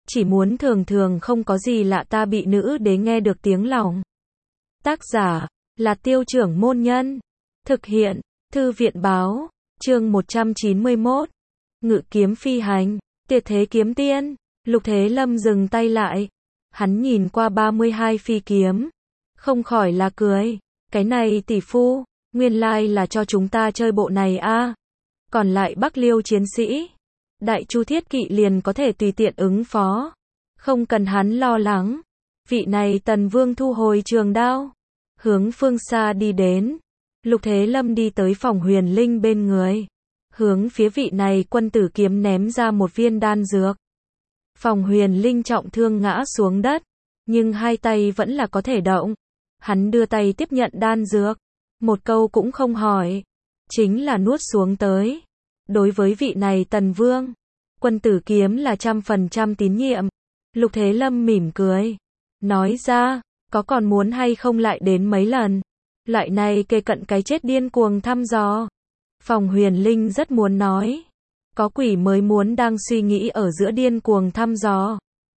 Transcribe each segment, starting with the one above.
chỉ muốn thường thường không có gì lạ ta bị nữ đế nghe được tiếng lòng. Tác giả là Tiêu Trưởng Môn Nhân. Thực hiện Thư viện Báo. Chương 191. Ngự kiếm phi hành. Tuyệt thế kiếm tiên. Lục Thế Lâm dừng tay lại. Hắn nhìn qua 32 phi kiếm, không khỏi là cười. Cái này tỷ phu, nguyên lai là cho chúng ta chơi bộ này a. Còn lại Bắc Liêu chiến sĩ, Đại Chu Thiết Kỵ liền có thể tùy tiện ứng phó, không cần hắn lo lắng. Vị này Tần Vương thu hồi trường đao, hướng phương xa đi đến. Lục Thế Lâm đi tới Phòng Huyền Linh bên người, hướng phía vị này quân tử kiếm ném ra một viên đan dược. Phòng Huyền Linh trọng thương ngã xuống đất, nhưng hai tay vẫn là có thể động. Hắn đưa tay tiếp nhận đan dược, một câu cũng không hỏi, chính là nuốt xuống tới. Đối với vị này Tần Vương, quân tử kiếm là 100% tín nhiệm. Lục Thế Lâm mỉm cười, nói ra, có còn muốn hay không lại đến mấy lần. Loại này kề cận cái chết điên cuồng thăm dò. Phòng Huyền Linh rất muốn nói, có quỷ mới muốn đang suy nghĩ ở giữa điên cuồng thăm dò.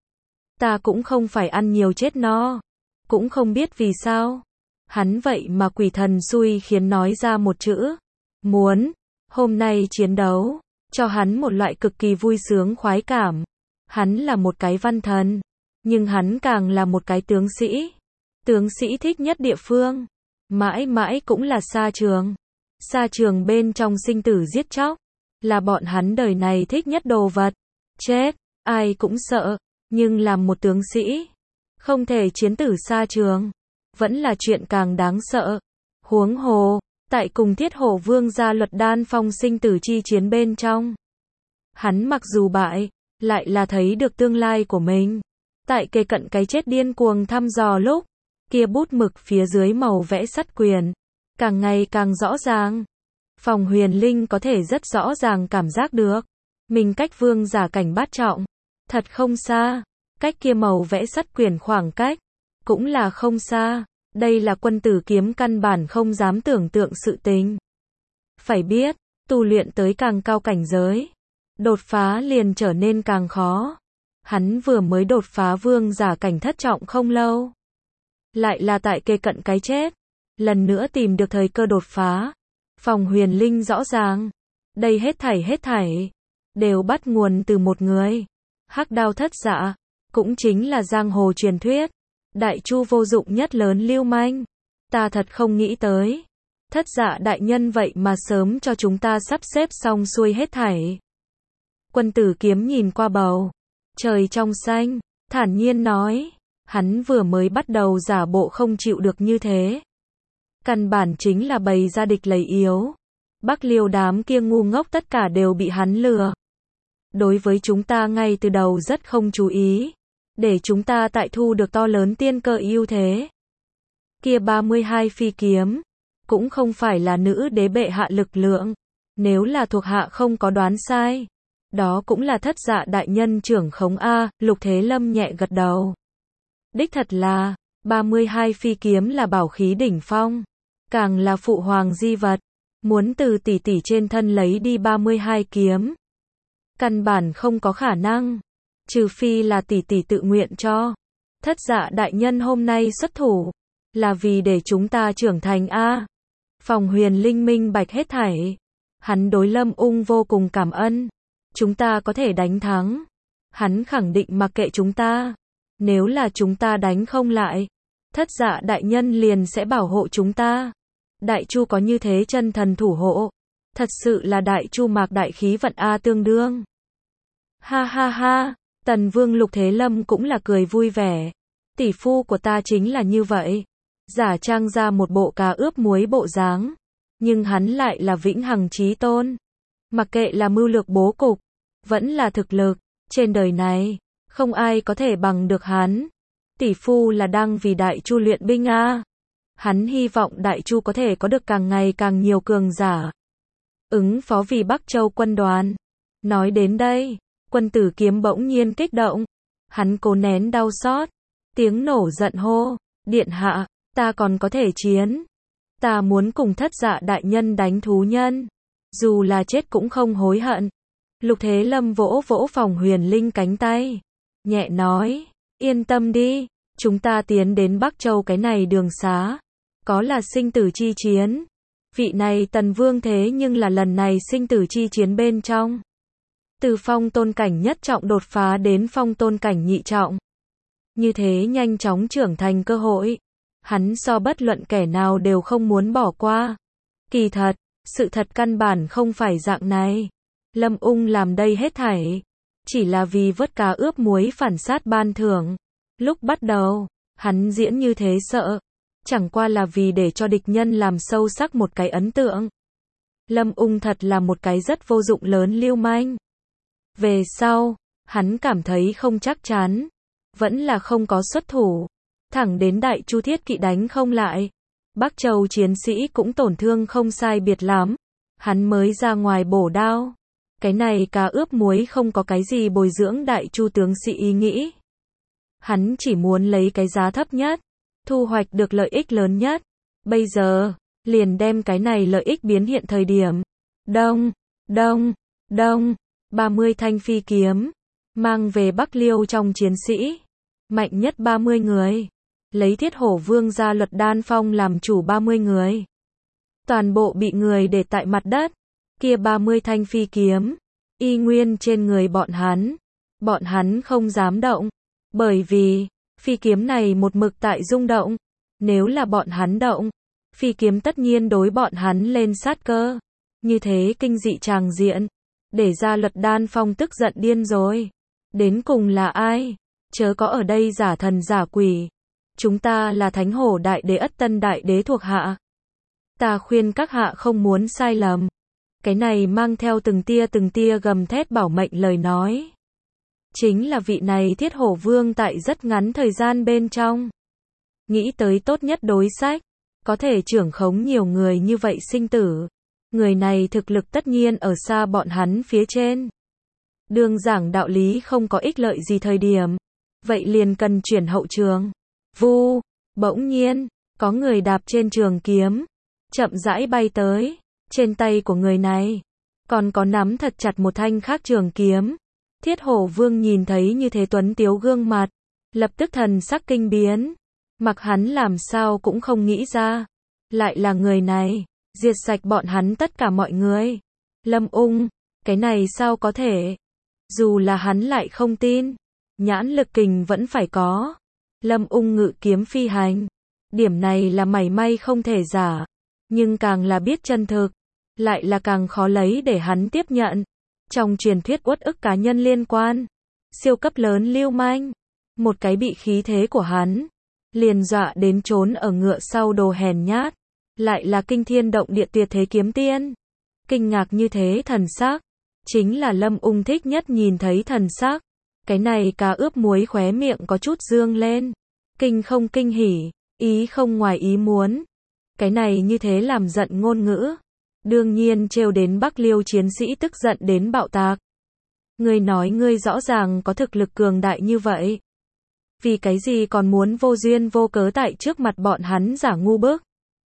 Ta cũng không phải ăn nhiều chết no, cũng không biết vì sao. Hắn vậy mà quỷ thần xui khiến nói ra một chữ, muốn. Hôm nay chiến đấu, cho hắn một loại cực kỳ vui sướng khoái cảm. Hắn là một cái văn thần, nhưng hắn càng là một cái tướng sĩ. Tướng sĩ thích nhất địa phương, mãi mãi cũng là sa trường. Sa trường bên trong sinh tử giết chóc, là bọn hắn đời này thích nhất đồ vật. Chết, ai cũng sợ, nhưng làm một tướng sĩ, không thể chiến tử sa trường, vẫn là chuyện càng đáng sợ. Huống hồ, tại cùng Thiết Hổ Vương gia luật đan phong sinh tử chi chiến bên trong, hắn mặc dù bại, lại là thấy được tương lai của mình. Tại kề cận cái chết điên cuồng thăm dò lúc, kia bút mực phía dưới màu vẽ sắt quyền, càng ngày càng rõ ràng. Phòng Huyền Linh có thể rất rõ ràng cảm giác được, mình cách vương giả cảnh bát trọng, thật không xa. Cách kia màu vẽ sắt quyền khoảng cách, cũng là không xa. Đây là quân tử kiếm căn bản không dám tưởng tượng sự tình. Phải biết, tu luyện tới càng cao cảnh giới, đột phá liền trở nên càng khó. Hắn vừa mới đột phá vương giả cảnh thất trọng không lâu, lại là tại kề cận cái chết, lần nữa tìm được thời cơ đột phá. Phòng Huyền Linh rõ ràng, đây hết thảy, đều bắt nguồn từ một người. Hắc Đao Thất Dạ, cũng chính là giang hồ truyền thuyết, Đại Chu vô dụng nhất lớn lưu manh. Ta thật không nghĩ tới, Thất Dạ đại nhân vậy mà sớm cho chúng ta sắp xếp xong xuôi hết thảy. Quân tử kiếm nhìn qua bầu trời trong xanh, thản nhiên nói, hắn vừa mới bắt đầu giả bộ không chịu được như thế. Căn bản chính là bày ra địch lấy yếu. Bắc Liêu đám kia ngu ngốc tất cả đều bị hắn lừa. Đối với chúng ta ngay từ đầu rất không chú ý, để chúng ta tại thu được to lớn tiên cơ ưu thế. Kia 32 phi kiếm, cũng không phải là nữ đế bệ hạ lực lượng. Nếu là thuộc hạ không có đoán sai, đó cũng là Thất Dạ đại nhân trưởng khống a. Lục Thế Lâm nhẹ gật đầu. Đích thật là, 32 phi kiếm là bảo khí đỉnh phong, càng là phụ hoàng di vật. Muốn từ tỷ tỷ trên thân lấy đi 32 kiếm, căn bản không có khả năng, trừ phi là tỷ tỷ tự nguyện cho. Thất Dạ đại nhân hôm nay xuất thủ, là vì để chúng ta trưởng thành a. Phòng Huyền Linh minh bạch hết thảy. Hắn đối Lâm Ung vô cùng cảm ơn. Chúng ta có thể đánh thắng, hắn khẳng định mặc kệ chúng ta. Nếu là chúng ta đánh không lại, Thất Dạ đại nhân liền sẽ bảo hộ chúng ta. Đại Chu có như thế chân thần thủ hộ, thật sự là Đại Chu mạc đại khí vận a tương đương. Ha ha ha, Tần Vương Lục Thế Lâm cũng là cười vui vẻ. Tỷ phu của ta chính là như vậy, giả trang ra một bộ cá ướp muối bộ dáng, nhưng hắn lại là vĩnh hằng chí tôn. Mặc kệ là mưu lược bố cục, vẫn là thực lực, trên đời này, không ai có thể bằng được hắn. Tỷ phu là đang vì Đại Chu luyện binh a. Hắn hy vọng Đại Chu có thể có được càng ngày càng nhiều cường giả, ứng phó vì Bắc Châu quân đoàn. Nói đến đây, quân tử kiếm bỗng nhiên kích động. Hắn cố nén đau xót, tiếng nổ giận hô, điện hạ, ta còn có thể chiến. Ta muốn cùng Thất Dạ đại nhân đánh thú nhân, dù là chết cũng không hối hận. Lục Thế Lâm vỗ vỗ Phòng Huyền Linh cánh tay. nhẹ nói, yên tâm đi, chúng ta tiến đến Bắc Châu cái này đường xá, có là sinh tử chi chiến. Vị này Tần Vương thế nhưng là lần này sinh tử chi chiến bên trong. Từ phong tôn cảnh nhất trọng đột phá đến phong tôn cảnh nhị trọng. Như thế nhanh chóng trưởng thành cơ hội. Hắn so bất luận kẻ nào đều không muốn bỏ qua. Kỳ thật, sự thật căn bản không phải dạng này. Lâm Ung làm đây hết thảy. Chỉ là vì vớt cá ướp muối phản sát ban thưởng. Lúc bắt đầu, hắn diễn như thế sợ. Chẳng qua là vì để cho địch nhân làm sâu sắc một cái ấn tượng. Lâm Ung thật là một cái rất vô dụng lớn lưu manh. Về sau, hắn cảm thấy không chắc chắn. Vẫn là không có xuất thủ. Thẳng đến Đại Chu Thiết Kỵ đánh không lại. Bắc Châu chiến sĩ cũng tổn thương không sai biệt lắm. Hắn mới ra ngoài bổ đao. Cái này cá ướp muối không có cái gì bồi dưỡng Đại Chu tướng sĩ ý nghĩ. Hắn chỉ muốn lấy cái giá thấp nhất. Thu hoạch được lợi ích lớn nhất. Bây giờ, liền đem cái này lợi ích biến hiện thời điểm. Đông, đông, đông, 30 thanh phi kiếm. Mang về Bắc Liêu trong chiến sĩ. Mạnh nhất 30 người. Lấy Thiết Hổ Vương gia Luật Đan Phong làm chủ 30 người. Toàn bộ bị người để tại mặt đất. Kia 30 thanh phi kiếm. Y nguyên trên người bọn hắn. Bọn hắn không dám động. Bởi vì, phi kiếm này một mực tại rung động. Nếu là bọn hắn động, phi kiếm tất nhiên đối bọn hắn lên sát cơ. Như thế kinh dị tràng diện. Để ra Luật Đan Phong tức giận điên rồi. Đến cùng là ai? Chớ có ở đây giả thần giả quỷ. Chúng ta là Thánh Hổ Đại Đế Ất Tân Đại Đế thuộc hạ. Ta khuyên các hạ không muốn sai lầm. Cái này mang theo từng tia gầm thét bảo mệnh lời nói. Chính là vị này Thiết Hổ Vương tại rất ngắn thời gian bên trong. Nghĩ tới tốt nhất đối sách. Có thể trưởng khống nhiều người như vậy sinh tử. Người này thực lực tất nhiên ở xa bọn hắn phía trên. Đường giảng đạo lý không có ích lợi gì thời điểm. Vậy liền cần chuyển hậu trường. Vu, bỗng nhiên, có người đạp trên trường kiếm. Chậm rãi bay tới. Trên tay của người này, còn có nắm thật chặt một thanh khác trường kiếm. Thiết Hổ Vương nhìn thấy như thế tuấn tiếu gương mặt. Lập tức thần sắc kinh biến. Mặc hắn làm sao cũng không nghĩ ra. Lại là người này. Diệt sạch bọn hắn tất cả mọi người. Lâm Ung, cái này sao có thể? Dù là hắn lại không tin. Nhãn lực kình vẫn phải có. Lâm Ung ngự kiếm phi hành. Điểm này là mảy may không thể giả. Nhưng càng là biết chân thực. Lại là càng khó lấy để hắn tiếp nhận. Trong truyền thuyết uất ức cá nhân liên quan. Siêu cấp lớn lưu manh. Một cái bị khí thế của hắn. Liền dọa đến trốn ở ngựa sau đồ hèn nhát. Lại là kinh thiên động địa tuyệt thế kiếm tiên. Kinh ngạc như thế thần sắc. Chính là Lâm Ung thích nhất nhìn thấy thần sắc. Cái này cá ướp muối khóe miệng có chút dương lên. Kinh không kinh hỉ. Ý không ngoài ý muốn. Cái này như thế làm giận ngôn ngữ. Đương nhiên trêu đến Bắc Liêu chiến sĩ tức giận đến bạo tạc. Ngươi nói ngươi rõ ràng có thực lực cường đại như vậy. Vì cái gì còn muốn vô duyên vô cớ tại trước mặt bọn hắn giả ngu bức.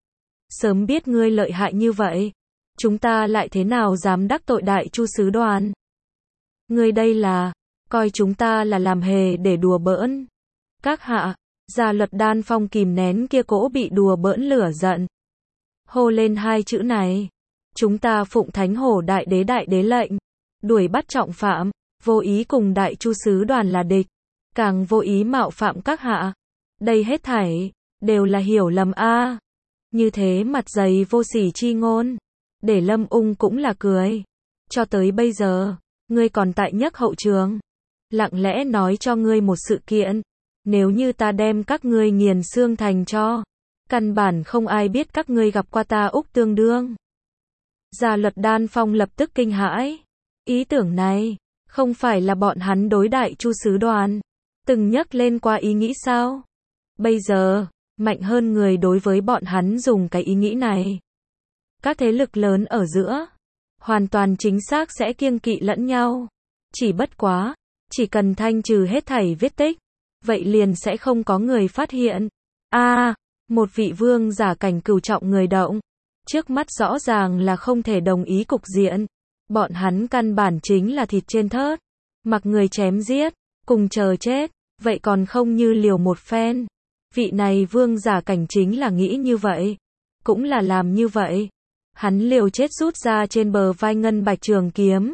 Sớm biết ngươi lợi hại như vậy. Chúng ta lại thế nào dám đắc tội Đại Chu sứ đoàn. Ngươi đây là, coi chúng ta là làm hề để đùa bỡn. Các hạ, Gia Luật Đan Phong kìm nén kia cỗ bị đùa bỡn lửa giận. Hô lên hai chữ này. Chúng ta phụng Thánh Hổ Đại Đế lệnh. Đuổi bắt trọng phạm, vô ý cùng Đại Chu sứ đoàn là địch. Càng vô ý mạo phạm các hạ. Đây hết thảy, đều là hiểu lầm a. Như thế mặt dày vô sỉ chi ngôn. Để Lâm Ung cũng là cười. Cho tới bây giờ, ngươi còn tại nhắc hậu trường. Lặng lẽ nói cho ngươi một sự kiện. Nếu như ta đem các ngươi nghiền xương thành cho. Căn bản không ai biết các ngươi gặp qua ta Úc tương đương. Gia Luật Đan Phong lập tức kinh hãi. Ý tưởng này, không phải là bọn hắn đối Đại Chu sứ đoàn. Từng nhắc lên qua ý nghĩ sao? Bây giờ, mạnh hơn người đối với bọn hắn dùng cái ý nghĩ này. Các thế lực lớn ở giữa, hoàn toàn chính xác sẽ kiêng kỵ lẫn nhau. Chỉ bất quá, chỉ cần thanh trừ hết thảy vết tích, vậy liền sẽ không có người phát hiện. Một vị vương giả cảnh cửu trọng người động. Trước mắt rõ ràng là không thể đồng ý cục diện. Bọn hắn căn bản chính là thịt trên thớt. Mặc người chém giết. cùng chờ chết, vậy còn không như liều một phen. Vị này vương giả cảnh chính là nghĩ như vậy, cũng là làm như vậy. Hắn liều chết rút ra trên bờ vai ngân bạch trường kiếm,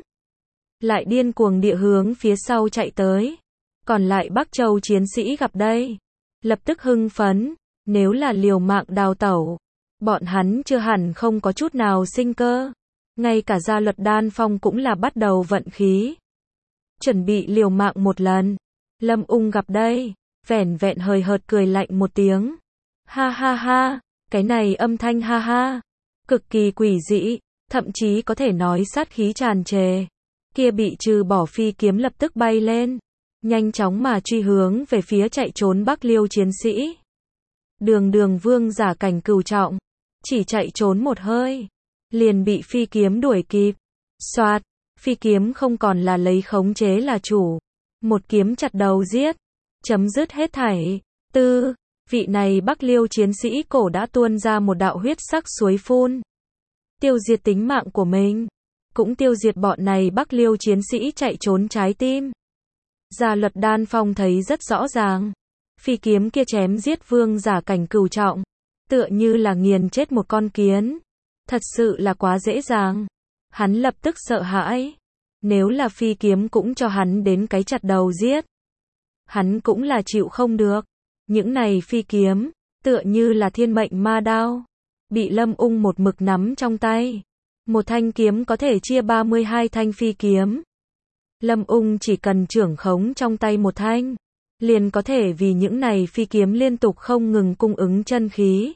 lại điên cuồng địa hướng phía sau chạy tới. Còn lại Bắc Châu chiến sĩ gặp đây, lập tức hưng phấn, nếu là liều mạng đào tẩu, bọn hắn chưa hẳn không có chút nào sinh cơ. Ngay cả Gia Luật Đan Phong cũng là bắt đầu vận khí, chuẩn bị liều mạng một lần. Lâm Ung gặp đây, vẻn vẹn hời hợt cười lạnh một tiếng. Ha ha ha, cái này âm thanh ha ha, cực kỳ quỷ dị, thậm chí có thể nói sát khí tràn trề. Kia bị trừ bỏ phi kiếm lập tức bay lên, nhanh chóng mà truy hướng về phía chạy trốn Bắc Liêu chiến sĩ. Đường vương giả cảnh cửu trọng, chỉ chạy trốn một hơi, liền bị phi kiếm đuổi kịp. Soạt, phi kiếm không còn là lấy khống chế là chủ, một kiếm chặt đầu giết, chấm dứt hết thảy. Tư, vị này Bắc Liêu chiến sĩ cổ đã tuôn ra một đạo huyết sắc suối phun, tiêu diệt tính mạng của mình, cũng tiêu diệt bọn này Bắc Liêu chiến sĩ chạy trốn trái tim. Gia Luật Đan Phong thấy rất rõ ràng, phi kiếm kia chém giết vương giả cảnh cửu trọng, tựa như là nghiền chết một con kiến, thật sự là quá dễ dàng. Hắn lập tức sợ hãi, nếu là phi kiếm cũng cho hắn đến cái chặt đầu giết, hắn cũng là chịu không được. Những này phi kiếm, tựa như là thiên mệnh ma đao, bị Lâm Ung một mực nắm trong tay. Một thanh kiếm có thể chia 32 thanh phi kiếm. Lâm Ung chỉ cần trưởng khống trong tay một thanh, liền có thể vì những này phi kiếm liên tục không ngừng cung ứng chân khí.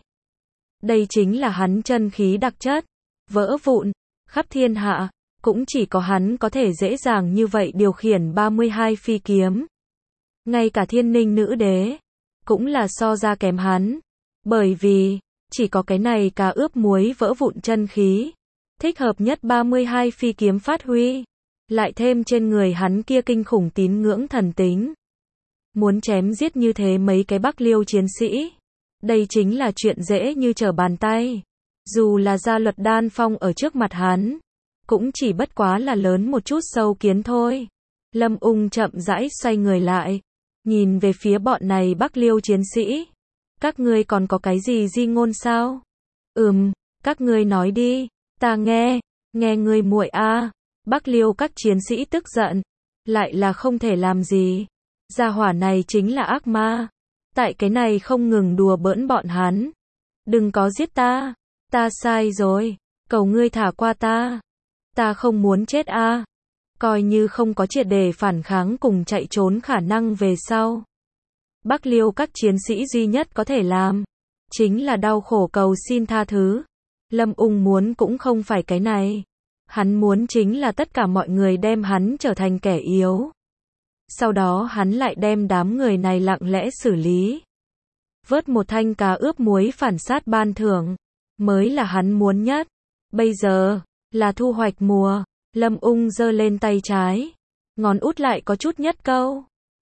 Đây chính là hắn chân khí đặc chất, vỡ vụn, khắp thiên hạ, cũng chỉ có hắn có thể dễ dàng như vậy điều khiển 32 phi kiếm. Ngay cả Thiên Ninh nữ đế, cũng là so ra kém hắn, bởi vì, chỉ có cái này cá ướp muối vỡ vụn chân khí, thích hợp nhất 32 phi kiếm phát huy, lại thêm trên người hắn kia kinh khủng tín ngưỡng thần tính. Muốn chém giết như thế mấy cái Bắc Liêu chiến sĩ, đây chính là chuyện dễ như trở bàn tay. Dù là Gia Luật Đan Phong ở trước mặt hắn, cũng chỉ bất quá là lớn một chút sâu kiến thôi. Lâm Ung chậm rãi xoay người lại, nhìn về phía bọn này Bắc Liêu chiến sĩ. Các ngươi còn có cái gì di ngôn sao? Các ngươi nói đi, ta nghe ngươi muội a. Bắc Liêu các chiến sĩ tức giận, lại là không thể làm gì. Gia hỏa này chính là ác ma, tại cái này không ngừng đùa bỡn bọn hắn. Đừng có giết ta sai rồi, cầu ngươi thả qua ta không muốn chết a. Coi như không có triệt để phản kháng cùng chạy trốn khả năng về sau. Bắc Liêu các chiến sĩ duy nhất có thể làm, chính là đau khổ cầu xin tha thứ. Lâm Ung muốn cũng không phải cái này. Hắn muốn chính là tất cả mọi người đem hắn trở thành kẻ yếu. Sau đó hắn lại đem đám người này lặng lẽ xử lý. Vớt một thanh cá ướp muối phản sát ban thưởng, mới là hắn muốn nhất. Bây giờ, là thu hoạch mùa. Lâm Ung giơ lên tay trái, ngón út lại có chút nhất câu.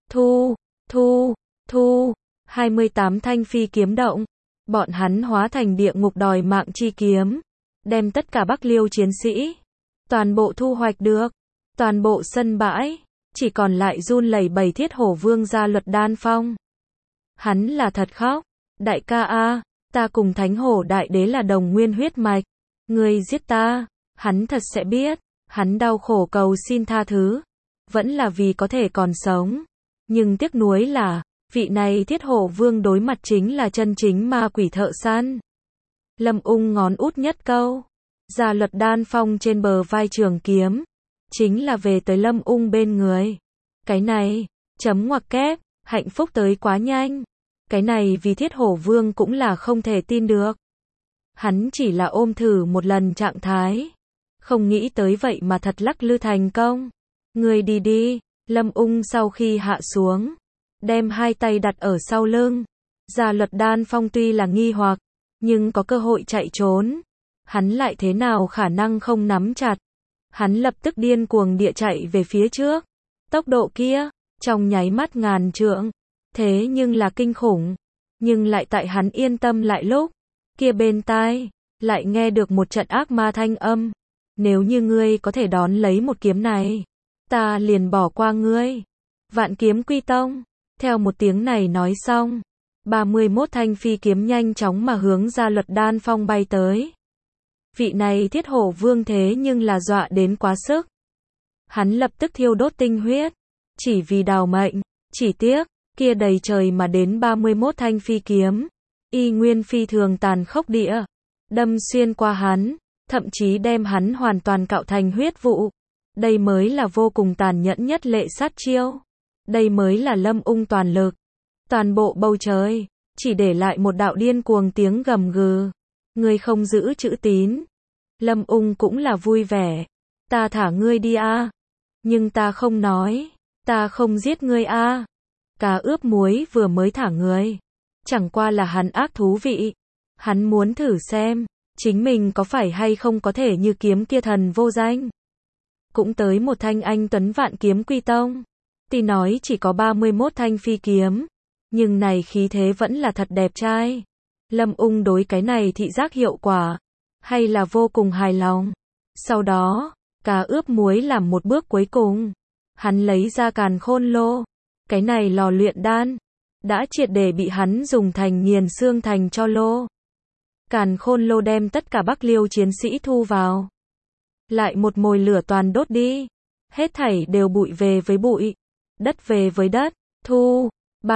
Thu, 28 thanh phi kiếm động. Bọn hắn hóa thành địa ngục đòi mạng chi kiếm, đem tất cả Bắc Liêu chiến sĩ toàn bộ thu hoạch được. Toàn bộ sân bãi chỉ còn lại run lẩy bẩy Thiết Hổ Vương Gia Luật Đan Phong. Hắn là thật khóc, đại ca a, ta cùng Thánh Hổ Đại Đế là đồng nguyên huyết mạch, ngươi giết ta. Hắn thật sẽ biết, hắn đau khổ cầu xin tha thứ, vẫn là vì có thể còn sống. Nhưng tiếc nuối là, vị này Thiết Hổ Vương đối mặt chính là chân chính ma quỷ thợ săn. Lâm Ung ngón út nhất câu, Gia Luật Đan Phong trên bờ vai trường kiếm, chính là về tới Lâm Ung bên người. Cái này, chấm ngoặc kép, hạnh phúc tới quá nhanh. Cái này vì Thiết Hổ Vương cũng là không thể tin được. Hắn chỉ là ôm thử một lần trạng thái, không nghĩ tới vậy mà thật lắc lư thành công. Người đi. Lâm Ung sau khi hạ xuống, đem hai tay đặt ở sau lưng. Gia Luật Đan Phong tuy là nghi hoặc, nhưng có cơ hội chạy trốn, hắn lại thế nào khả năng không nắm chặt. Hắn lập tức điên cuồng địa chạy về phía trước. Tốc độ kia, trong nháy mắt ngàn trượng, thế nhưng là kinh khủng. Nhưng lại tại hắn yên tâm lại lúc, kia bên tai, lại nghe được một trận ác ma thanh âm. Nếu như ngươi có thể đón lấy một kiếm này, ta liền bỏ qua ngươi. Vạn Kiếm Quy Tông. Theo một tiếng này nói xong, 31 thanh phi kiếm nhanh chóng mà hướng ra Luật Đan Phong bay tới. Vị này Thiết Hổ Vương thế nhưng là dọa đến quá sức. Hắn lập tức thiêu đốt tinh huyết, chỉ vì đào mệnh, chỉ tiếc, kia đầy trời mà đến 31 thanh phi kiếm, y nguyên phi thường tàn khốc địa, đâm xuyên qua hắn, thậm chí đem hắn hoàn toàn cạo thành huyết vụ. Đây mới là vô cùng tàn nhẫn nhất lệ sát chiêu. Đây mới là Lâm Ung toàn lực. Toàn bộ bầu trời, chỉ để lại một đạo điên cuồng tiếng gầm gừ. Ngươi không giữ chữ tín. Lâm Ung cũng là vui vẻ. Ta thả ngươi đi a. Nhưng ta không nói. Ta không giết ngươi a. Cá ướp muối vừa mới thả ngươi. Chẳng qua là hắn ác thú vị. Hắn muốn thử xem, chính mình có phải hay không có thể như kiếm kia thần vô danh. Cũng tới một thanh anh tuấn Vạn Kiếm Quy Tông. Tuy nói chỉ có 31 thanh phi kiếm, nhưng này khí thế vẫn là thật đẹp trai. Lâm Ung đối cái này thị giác hiệu quả, hay là vô cùng hài lòng. Sau đó, cá ướp muối làm một bước cuối cùng. Hắn lấy ra Càn Khôn Lô. Cái này lò luyện đan, đã triệt để bị hắn dùng thành nghiền xương thành cho lô. Càn Khôn Lô đem tất cả Bắc Liêu chiến sĩ thu vào. Lại một mồi lửa toàn đốt đi. Hết thảy đều bụi về với bụi. Đất về với đất. Thu.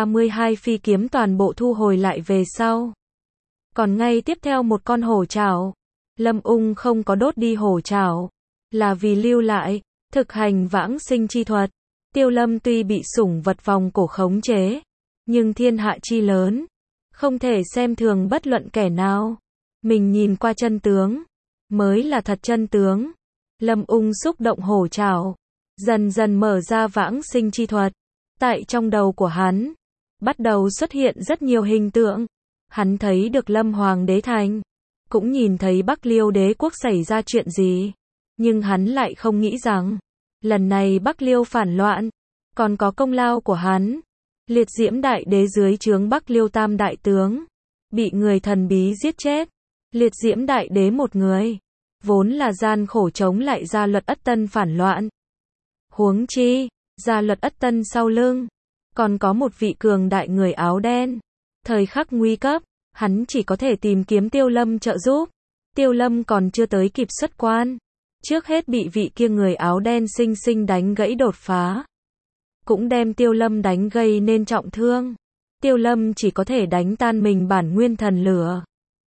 32 phi kiếm toàn bộ thu hồi lại về sau. Còn ngay tiếp theo một con hổ trảo. Lâm Ung không có đốt đi hổ trảo, là vì lưu lại, thực hành vãng sinh chi thuật. Tiêu Lâm tuy bị sủng vật vòng cổ khống chế, nhưng thiên hạ chi lớn, không thể xem thường bất luận kẻ nào. Mình nhìn qua chân tướng, mới là thật chân tướng. Lâm Ung xúc động hổ trảo, dần dần mở ra vãng sinh chi thuật. Tại trong đầu của hắn, bắt đầu xuất hiện rất nhiều hình tượng. Hắn thấy được Lâm Hoàng đế thành, cũng nhìn thấy Bắc Liêu đế quốc xảy ra chuyện gì. Nhưng hắn lại không nghĩ rằng, lần này Bắc Liêu phản loạn, còn có công lao của hắn. Liệt Diễm Đại Đế dưới trướng Bắc Liêu tam đại tướng, bị người thần bí giết chết. Liệt Diễm Đại Đế một người, vốn là gian khổ chống lại Gia Luật Ất Tân phản loạn. Huống chi, Gia Luật Ất Tân sau lưng, còn có một vị cường đại người áo đen. Thời khắc nguy cấp, hắn chỉ có thể tìm kiếm Tiêu Lâm trợ giúp. Tiêu Lâm còn chưa tới kịp xuất quan, trước hết bị vị kia người áo đen sinh sinh đánh gãy đột phá. Cũng đem Tiêu Lâm đánh gây nên trọng thương. Tiêu Lâm chỉ có thể đánh tan mình bản nguyên thần lửa.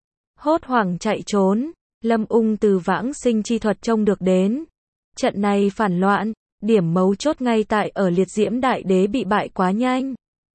Hốt hoảng chạy trốn, Lâm Ung từ vãng sinh chi thuật trông được đến. Trận này phản loạn, điểm mấu chốt ngay tại ở Liệt Diễm Đại Đế bị bại quá nhanh.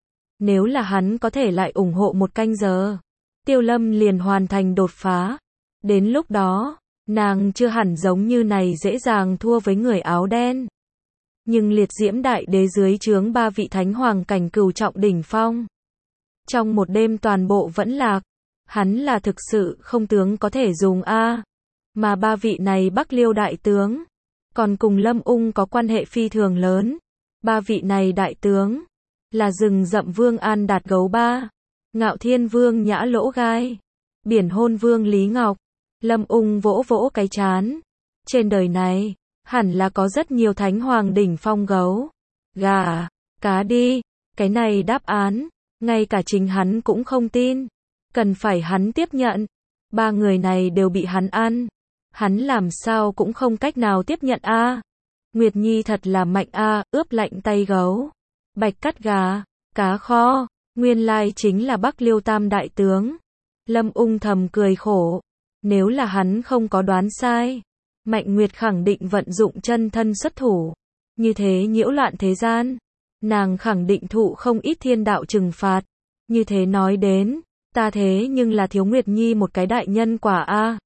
Nếu là hắn có thể lại ủng hộ một canh giờ, Tiêu Lâm liền hoàn thành đột phá. Đến lúc đó, nàng chưa hẳn giống như này dễ dàng thua với người áo đen. Nhưng Liệt Diễm Đại Đế dưới trướng 3 vị thánh hoàng cảnh cửu trọng đỉnh phong, trong một đêm toàn bộ vẫn lạc. Hắn là thực sự không tướng có thể dùng a. Mà 3 vị này Bắc Liêu đại tướng, còn cùng Lâm Ung có quan hệ phi thường lớn. 3 vị này đại tướng, là Rừng Rậm Vương An Đạt Gấu Ba, Ngạo Thiên Vương Nhã Lỗ Gai, Biển Hôn Vương Lý Ngọc. Lâm Ung vỗ vỗ cái trán. Trên đời này, hẳn là có rất nhiều thánh hoàng đỉnh phong gấu, gà, cá đi. Cái này đáp án, ngay cả chính hắn cũng không tin. Cần phải hắn tiếp nhận. 3 người này đều bị hắn ăn. Hắn làm sao cũng không cách nào tiếp nhận a. Nguyệt Nhi thật là mạnh a, ướp lạnh tay gấu, bạch cắt gà, cá kho, nguyên lai chính là Bắc Liêu tam đại tướng. Lâm Ung thầm cười khổ. Nếu là hắn không có đoán sai, Mạnh Nguyệt khẳng định vận dụng chân thân xuất thủ. Như thế nhiễu loạn thế gian, nàng khẳng định thụ không ít thiên đạo trừng phạt. Như thế nói đến, ta thế nhưng là thiếu Nguyệt Nhi một cái đại nhân quả a.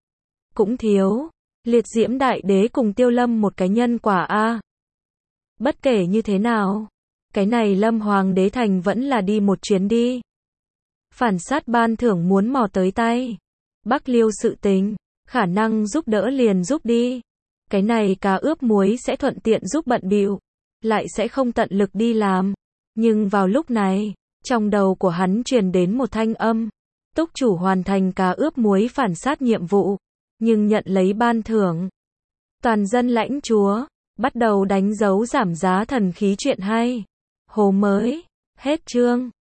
Cũng thiếu Liệt Diễm Đại Đế cùng Tiêu Lâm một cái nhân quả a. Bất kể như thế nào, cái này Lâm Hoàng đế thành vẫn là đi một chuyến đi. Phản sát ban thưởng muốn mò tới tay. Bắc Liêu sự tình, khả năng giúp đỡ liền giúp đi. Cái này cá ướp muối sẽ thuận tiện giúp bận bịu, lại sẽ không tận lực đi làm. Nhưng vào lúc này, trong đầu của hắn truyền đến một thanh âm. Túc chủ hoàn thành cá ướp muối phản sát nhiệm vụ, nhưng nhận lấy ban thưởng. Toàn dân lãnh chúa, bắt đầu đánh dấu giảm giá thần khí chuyện hay. Hồ mới. Hết chương.